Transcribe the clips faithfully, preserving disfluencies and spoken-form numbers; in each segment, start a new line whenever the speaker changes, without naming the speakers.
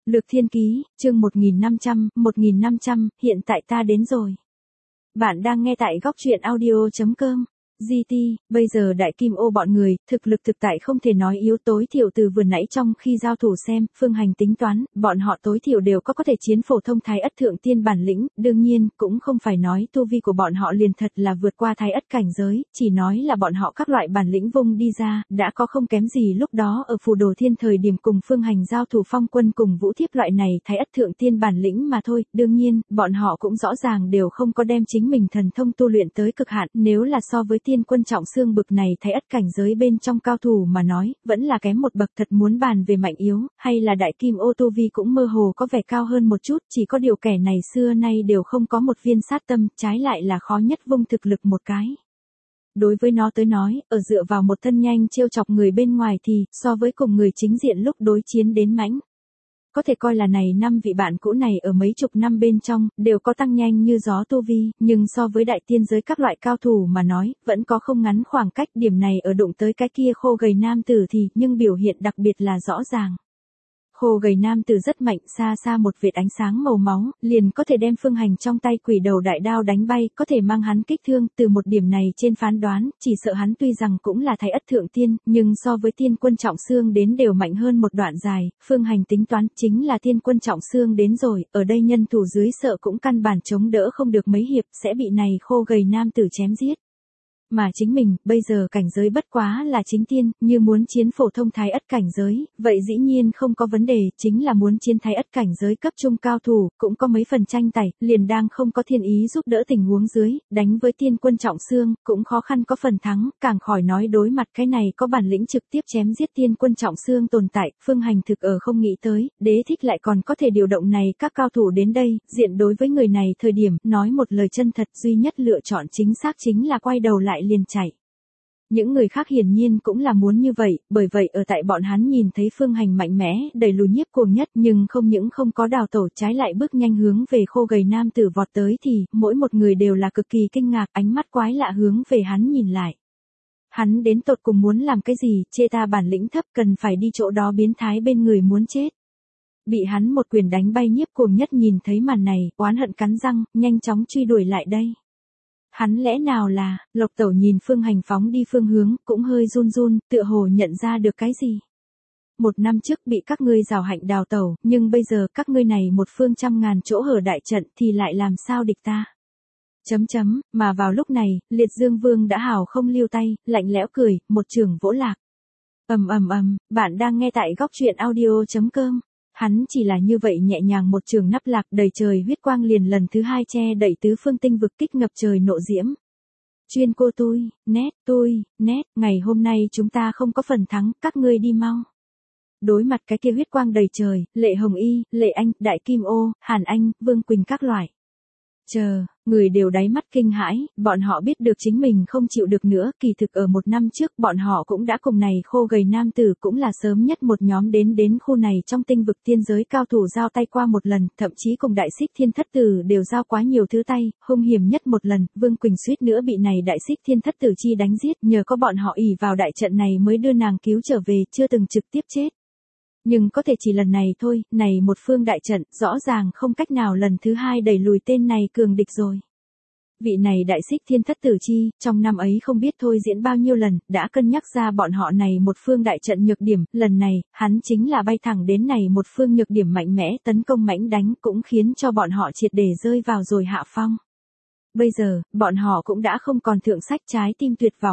Lược Thiên Ký, chương một nghìn năm trăm, một nghìn năm trăm, hiện tại ta đến rồi. Bạn đang nghe tại góc truyện audio chấm com. giê tê, bây giờ đại kim ô bọn người, thực lực thực tại không thể nói yếu, tối thiểu từ vừa nãy trong khi giao thủ xem, Phương Hành tính toán, bọn họ tối thiểu đều có có thể chiến phổ thông thái ất thượng tiên bản lĩnh, đương nhiên, cũng không phải nói tu vi của bọn họ liền thật là vượt qua thái ất cảnh giới, chỉ nói là bọn họ các loại bản lĩnh vung đi ra, đã có không kém gì lúc đó ở phù đồ thiên thời điểm cùng Phương Hành giao thủ phong quân cùng vũ thiếp loại này thái ất thượng tiên bản lĩnh mà thôi, đương nhiên, bọn họ cũng rõ ràng đều không có đem chính mình thần thông tu luyện tới cực hạn, nếu là so với tiên quân trọng xương bực này thái ất cảnh giới bên trong cao thủ mà nói, vẫn là kém một bậc, thật muốn bàn về mạnh yếu, hay là đại kim ô tu vi cũng mơ hồ có vẻ cao hơn một chút, chỉ có điều kẻ này xưa nay đều không có một viên sát tâm, trái lại là khó nhất vung thực lực một cái. Đối với nó tới nói, ở dựa vào một thân nhanh trêu chọc người bên ngoài thì, so với cùng người chính diện lúc đối chiến đến mãnh. Có thể coi là này năm vị bạn cũ này ở mấy chục năm bên trong, đều có tăng nhanh như gió tu vi, nhưng so với đại tiên giới các loại cao thủ mà nói, vẫn có không ngắn khoảng cách, điểm này ở đụng tới cái kia khô gầy nam tử thì, nhưng biểu hiện đặc biệt là rõ ràng. Khô gầy nam tử rất mạnh, xa xa một vệt ánh sáng màu máu, liền có thể đem Phương Hành trong tay quỷ đầu đại đao đánh bay, có thể mang hắn kích thương, từ một điểm này trên phán đoán, chỉ sợ hắn tuy rằng cũng là thái ất thượng tiên, nhưng so với tiên quân trọng xương đến đều mạnh hơn một đoạn dài, Phương Hành tính toán chính là tiên quân trọng xương đến rồi, ở đây nhân thủ dưới sợ cũng căn bản chống đỡ không được mấy hiệp, sẽ bị này khô gầy nam tử chém giết. Mà chính mình, bây giờ cảnh giới bất quá là chính tiên, như muốn chiến phổ thông thái ất cảnh giới, vậy dĩ nhiên không có vấn đề, chính là muốn chiến thái ất cảnh giới cấp trung cao thủ, cũng có mấy phần tranh tài, liền đang không có thiên ý giúp đỡ tình huống dưới, đánh với tiên quân trọng xương, cũng khó khăn có phần thắng, càng khỏi nói đối mặt cái này có bản lĩnh trực tiếp chém giết tiên quân trọng xương tồn tại, Phương Hành thực ở không nghĩ tới, đế thích lại còn có thể điều động này các cao thủ đến đây, diện đối với người này thời điểm, nói một lời chân thật duy nhất lựa chọn chính xác chính là quay đầu lại liền chạy. Những người khác hiển nhiên cũng là muốn như vậy, bởi vậy ở tại bọn hắn nhìn thấy Phương Hành mạnh mẽ, đẩy lùi nhiếp cuồng nhất, nhưng không những không có đào tổ, trái lại bước nhanh hướng về khô gầy nam tử vọt tới thì, mỗi một người đều là cực kỳ kinh ngạc, ánh mắt quái lạ hướng về hắn nhìn lại. Hắn đến tột cùng muốn làm cái gì, chê ta bản lĩnh thấp, cần phải đi chỗ đó biến thái bên người muốn chết. Bị hắn một quyền đánh bay nhiếp cuồng nhất nhìn thấy màn này, oán hận cắn răng, nhanh chóng truy đuổi lại đây. Hắn lẽ nào là, Lộc Tẩu nhìn Phương Hành phóng đi phương hướng, cũng hơi run run, tựa hồ nhận ra được cái gì. Một năm trước bị các ngươi rào hạnh đào tẩu, nhưng bây giờ các ngươi này một phương trăm ngàn chỗ hở đại trận thì lại làm sao địch ta. Chấm chấm, mà vào lúc này, Liệt Dương Vương đã hào không lưu tay, lạnh lẽo cười, một trường vỗ lạc. Ầm ầm ầm, bạn đang nghe tại góc truyện audio chấm com. Hắn chỉ là như vậy nhẹ nhàng một trường nắp lạc, đầy trời huyết quang liền lần thứ hai che đẩy tứ phương tinh vực kích ngập trời nộ diễm. Chuyên cô tôi, nét, tôi, nét, ngày hôm nay chúng ta không có phần thắng, các ngươi đi mau. Đối mặt cái kia huyết quang đầy trời, Lệ Hồng Y, Lệ Anh, Đại Kim Ô, Hàn Anh, Vương Quỳnh các loại. Chờ, người đều đáy mắt kinh hãi, bọn họ biết được chính mình không chịu được nữa, kỳ thực ở một năm trước bọn họ cũng đã cùng này khô gầy nam tử cũng là sớm nhất một nhóm đến đến khu này trong tinh vực tiên giới cao thủ giao tay qua một lần, thậm chí cùng đại xích thiên thất tử đều giao quá nhiều thứ tay, hung hiểm nhất một lần, Vương Quỳnh suýt nữa bị này đại xích thiên thất tử chi đánh giết, nhờ có bọn họ ỷ vào đại trận này mới đưa nàng cứu trở về, chưa từng trực tiếp chết. Nhưng có thể chỉ lần này thôi, này một phương đại trận, rõ ràng không cách nào lần thứ hai đẩy lùi tên này cường địch rồi. Vị này đại xích thiên thất tử chi, trong năm ấy không biết thôi diễn bao nhiêu lần, đã cân nhắc ra bọn họ này một phương đại trận nhược điểm, lần này, hắn chính là bay thẳng đến này một phương nhược điểm mạnh mẽ tấn công mãnh đánh cũng khiến cho bọn họ triệt để rơi vào rồi hạ phong. Bây giờ, bọn họ cũng đã không còn thượng sách trái tim tuyệt vọng.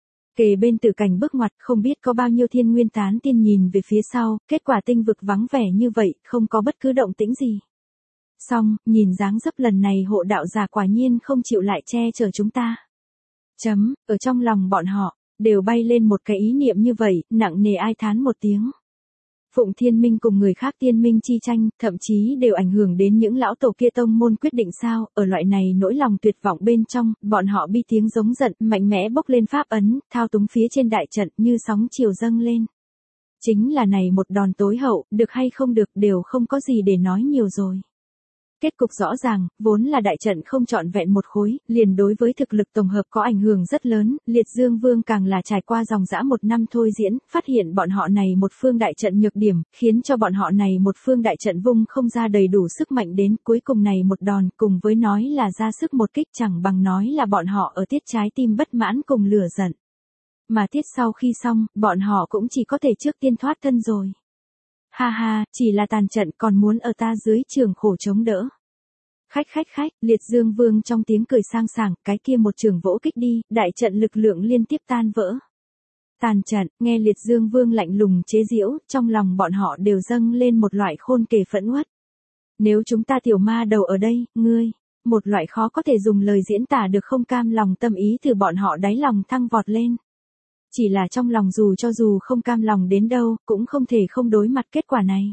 Kề bên tử cảnh bước ngoặt không biết có bao nhiêu thiên nguyên tán tiên nhìn về phía sau, kết quả tinh vực vắng vẻ như vậy, không có bất cứ động tĩnh gì. Xong, nhìn dáng dấp lần này hộ đạo giả quả nhiên không chịu lại che chở chúng ta. Chấm, ở trong lòng bọn họ, đều bay lên một cái ý niệm như vậy, nặng nề ai thán một tiếng. Phụng Thiên Minh cùng người khác tiên minh chi tranh, thậm chí đều ảnh hưởng đến những lão tổ kia tông môn quyết định sao, ở loại này nỗi lòng tuyệt vọng bên trong, bọn họ bi tiếng giống giận, mạnh mẽ bốc lên pháp ấn, thao túng phía trên đại trận như sóng chiều dâng lên. Chính là này một đòn tối hậu, được hay không được đều không có gì để nói nhiều rồi. Kết cục rõ ràng, vốn là đại trận không trọn vẹn một khối, liền đối với thực lực tổng hợp có ảnh hưởng rất lớn, Liệt Dương Vương càng là trải qua dòng dã một năm thôi diễn, phát hiện bọn họ này một phương đại trận nhược điểm, khiến cho bọn họ này một phương đại trận vung không ra đầy đủ sức mạnh đến, cuối cùng này một đòn, cùng với nói là ra sức một kích chẳng bằng nói là bọn họ ở tiết trái tim bất mãn cùng lửa giận. Mà tiết sau khi xong, bọn họ cũng chỉ có thể trước tiên thoát thân rồi. Ha ha, chỉ là tàn trận còn muốn ở ta dưới trường khổ chống đỡ. Khách khách khách, Liệt Dương Vương trong tiếng cười sang sảng, cái kia một trường vỗ kích đi, đại trận lực lượng liên tiếp tan vỡ. Tàn trận, nghe Liệt Dương Vương lạnh lùng chế giễu, trong lòng bọn họ đều dâng lên một loại khôn kể phẫn uất. Nếu chúng ta tiểu ma đầu ở đây, ngươi, một loại khó có thể dùng lời diễn tả được không cam lòng tâm ý từ bọn họ đáy lòng thăng vọt lên. Chỉ là trong lòng dù cho dù không cam lòng đến đâu, cũng không thể không đối mặt kết quả này.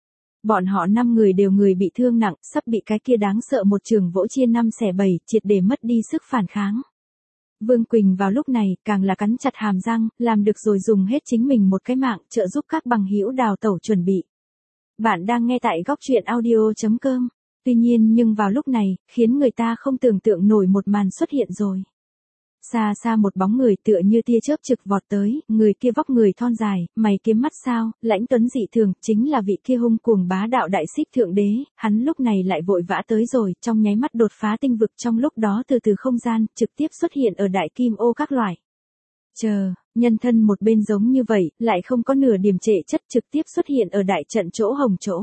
Bọn họ năm người đều người bị thương nặng, sắp bị cái kia đáng sợ một trường vỗ chia năm xẻ bảy, triệt để mất đi sức phản kháng. Vương Quỳnh vào lúc này, càng là cắn chặt hàm răng, làm được rồi dùng hết chính mình một cái mạng, trợ giúp các bằng hữu đào tẩu chuẩn bị. Bạn đang nghe tại góc truyện audio chấm com. Tuy nhiên nhưng vào lúc này, khiến người ta không tưởng tượng nổi một màn xuất hiện rồi. Xa xa một bóng người tựa như tia chớp trực vọt tới, người kia vóc người thon dài, mày kiếm mắt sao, lãnh tuấn dị thường, chính là vị kia hung cuồng bá đạo đại xích thượng đế, hắn lúc này lại vội vã tới rồi, trong nháy mắt đột phá tinh vực trong lúc đó từ từ không gian, trực tiếp xuất hiện ở đại kim ô các loại. Chờ, nhân thân một bên giống như vậy, lại không có nửa điểm trệ chất trực tiếp xuất hiện ở đại trận chỗ hồng chỗ.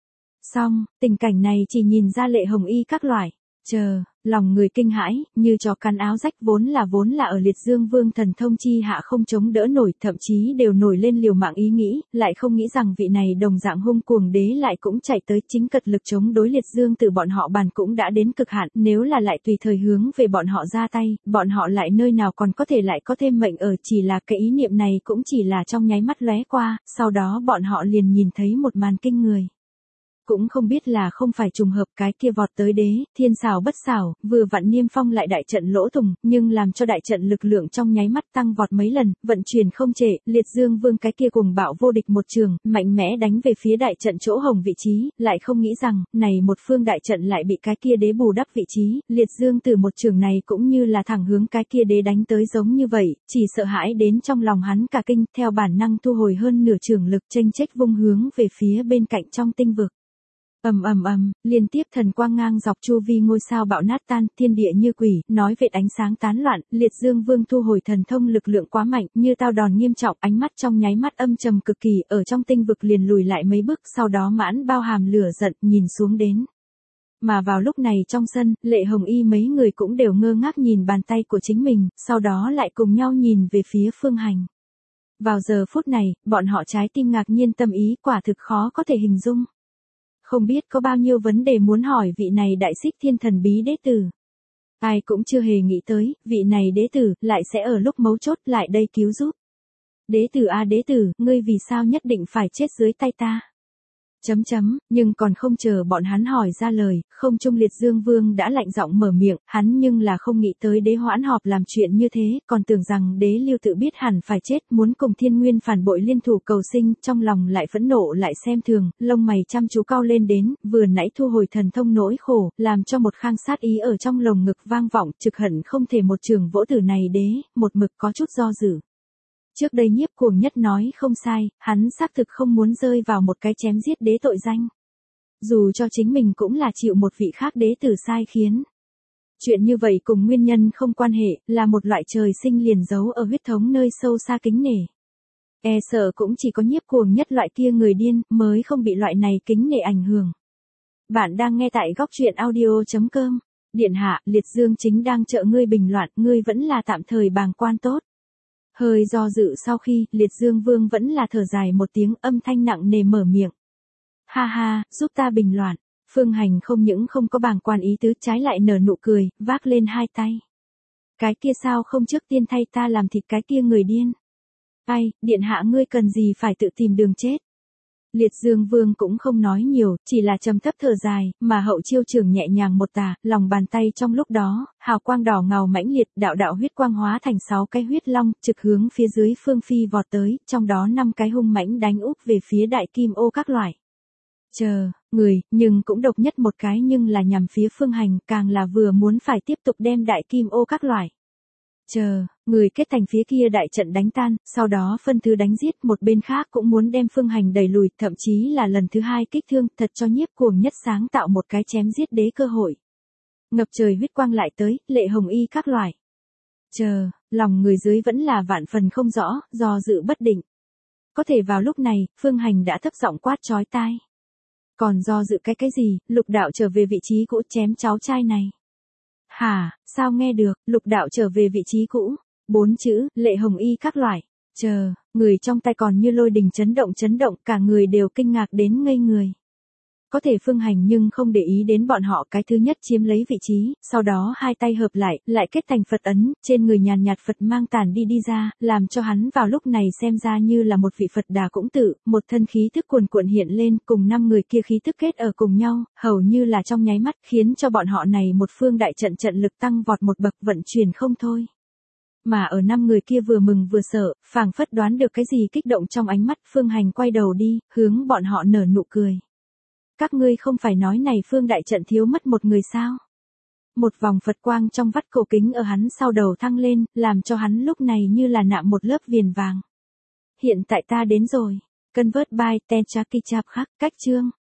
Xong, tình cảnh này chỉ nhìn ra Lệ Hồng Y các loại. Chờ, lòng người kinh hãi, như chó cắn áo rách vốn là vốn là ở Liệt Dương Vương thần thông chi hạ không chống đỡ nổi, thậm chí đều nổi lên liều mạng ý nghĩ, lại không nghĩ rằng vị này đồng dạng hung cuồng đế lại cũng chạy tới chính cật lực chống đối Liệt Dương từ bọn họ bàn cũng đã đến cực hạn, nếu là lại tùy thời hướng về bọn họ ra tay, bọn họ lại nơi nào còn có thể lại có thêm mệnh ở, chỉ là cái ý niệm này cũng chỉ là trong nháy mắt lóe qua, sau đó bọn họ liền nhìn thấy một màn kinh người. Cũng không biết là không phải trùng hợp cái kia vọt tới đế, thiên xảo bất xảo, vừa vặn niêm phong lại đại trận lỗ thủng, nhưng làm cho đại trận lực lượng trong nháy mắt tăng vọt mấy lần, vận chuyển không trệ, Liệt Dương Vương cái kia cùng bạo vô địch một trường, mạnh mẽ đánh về phía đại trận chỗ hồng vị trí, lại không nghĩ rằng, này một phương đại trận lại bị cái kia đế bù đắp vị trí, Liệt Dương từ một trường này cũng như là thẳng hướng cái kia đế đánh tới giống như vậy, chỉ sợ hãi đến trong lòng hắn cả kinh, theo bản năng thu hồi hơn nửa trường lực chênh chếch vung hướng về phía bên cạnh trong tinh vực. Ầm ầm ầm, liên tiếp thần quang ngang dọc chu vi ngôi sao bạo nát tan, thiên địa như quỷ, nói vệt ánh sáng tán loạn, Liệt Dương Vương thu hồi thần thông lực lượng quá mạnh, như tao đòn nghiêm trọng, ánh mắt trong nháy mắt âm trầm cực kỳ, ở trong tinh vực liền lùi lại mấy bước, sau đó mãn bao hàm lửa giận, nhìn xuống đến. Mà vào lúc này trong sân, Lệ Hồng Y mấy người cũng đều ngơ ngác nhìn bàn tay của chính mình, sau đó lại cùng nhau nhìn về phía Phương Hành. Vào giờ phút này, bọn họ trái tim ngạc nhiên tâm ý quả thực khó có thể hình dung. Không biết có bao nhiêu vấn đề muốn hỏi vị này đại xích thiên thần bí đế tử. Ai cũng chưa hề nghĩ tới, vị này đế tử, lại sẽ ở lúc mấu chốt lại đây cứu giúp. Đế tử a đế tử, ngươi vì sao nhất định phải chết dưới tay ta? Chấm chấm, nhưng còn không chờ bọn hắn hỏi ra lời, không trung Liệt Dương Vương đã lạnh giọng mở miệng, hắn nhưng là không nghĩ tới đế hoãn họp làm chuyện như thế, còn tưởng rằng đế Lưu tự biết hẳn phải chết, muốn cùng Thiên Nguyên phản bội liên thủ cầu sinh, trong lòng lại phẫn nộ lại xem thường, lông mày chăm chú cau lên đến, vừa nãy thu hồi thần thông nỗi khổ, làm cho một khang sát ý ở trong lồng ngực vang vọng, trực hận không thể một trường vỗ tử này đế, một mực có chút do dự. Trước đây Nhiếp Cuồng Nhất nói không sai, hắn xác thực không muốn rơi vào một cái chém giết đế tội danh. Dù cho chính mình cũng là chịu một vị khác đế tử sai khiến. Chuyện như vậy cùng nguyên nhân không quan hệ, là một loại trời sinh liền giấu ở huyết thống nơi sâu xa kính nể. E sợ cũng chỉ có Nhiếp Cuồng Nhất loại kia người điên, mới không bị loại này kính nể ảnh hưởng. Bạn đang nghe tại góc truyện audio chấm com. Điện hạ, Liệt Dương chính đang trợ ngươi bình loạn, ngươi vẫn là tạm thời bàng quan tốt. Hơi do dự sau khi, Liệt Dương Vương vẫn là thở dài một tiếng, âm thanh nặng nề mở miệng. Ha ha, giúp ta bình loạn. Phương Hành không những không có bàng quan ý tứ, trái lại nở nụ cười, vác lên hai tay. Cái kia sao không trước tiên thay ta làm thịt cái kia người điên. Ai, điện hạ ngươi cần gì phải tự tìm đường chết. Liệt Dương Vương cũng không nói nhiều, chỉ là trầm thấp thở dài, mà hậu chiêu trường nhẹ nhàng một tà, lòng bàn tay trong lúc đó, hào quang đỏ ngầu mãnh liệt, đạo đạo huyết quang hóa thành sáu cái huyết long, trực hướng phía dưới Phương Phi vọt tới, trong đó năm cái hung mãnh đánh úp về phía đại kim ô các loại. Chờ, người, nhưng cũng độc nhất một cái nhưng là nhằm phía Phương Hành, càng là vừa muốn phải tiếp tục đem đại kim ô các loại. Chờ, người kết thành phía kia đại trận đánh tan, sau đó phân thứ đánh giết, một bên khác cũng muốn đem Phương Hành đẩy lùi, thậm chí là lần thứ hai kích thương, thật cho nhiếp cuồng nhất sáng tạo một cái chém giết đế cơ hội. Ngập trời huyết quang lại tới, lệ hồng y các loại. Chờ, lòng người dưới vẫn là vạn phần không rõ, do dự bất định. Có thể vào lúc này, Phương Hành đã thấp giọng quát chói tai. Còn do dự cái cái gì, lục đạo trở về vị trí cũ chém cháu trai này. Hả, sao nghe được, lục đạo trở về vị trí cũ. Bốn chữ, lệ hồng y các loại. Chờ, người trong tay còn như lôi đình chấn động chấn động, cả người đều kinh ngạc đến ngây người. Có thể Phương Hành nhưng không để ý đến bọn họ, cái thứ nhất chiếm lấy vị trí, sau đó hai tay hợp lại, lại kết thành Phật ấn, trên người nhàn nhạt Phật mang tản đi đi ra, làm cho hắn vào lúc này xem ra như là một vị Phật Đà cũng tự, một thân khí thức cuồn cuộn hiện lên, cùng năm người kia khí thức kết ở cùng nhau, hầu như là trong nháy mắt, khiến cho bọn họ này một phương đại trận trận lực tăng vọt một bậc, vận chuyển không thôi. Mà ở năm người kia vừa mừng vừa sợ, phảng phất đoán được cái gì kích động trong ánh mắt, Phương Hành quay đầu đi, hướng bọn họ nở nụ cười. Các ngươi không phải nói này phương đại trận thiếu mất một người sao? Một vòng Phật quang trong vắt cổ kính ở hắn sau đầu thăng lên, làm cho hắn lúc này như là nạm một lớp viền vàng. Hiện tại ta đến rồi. Convert by Tenchaki Chap khắc cách chương.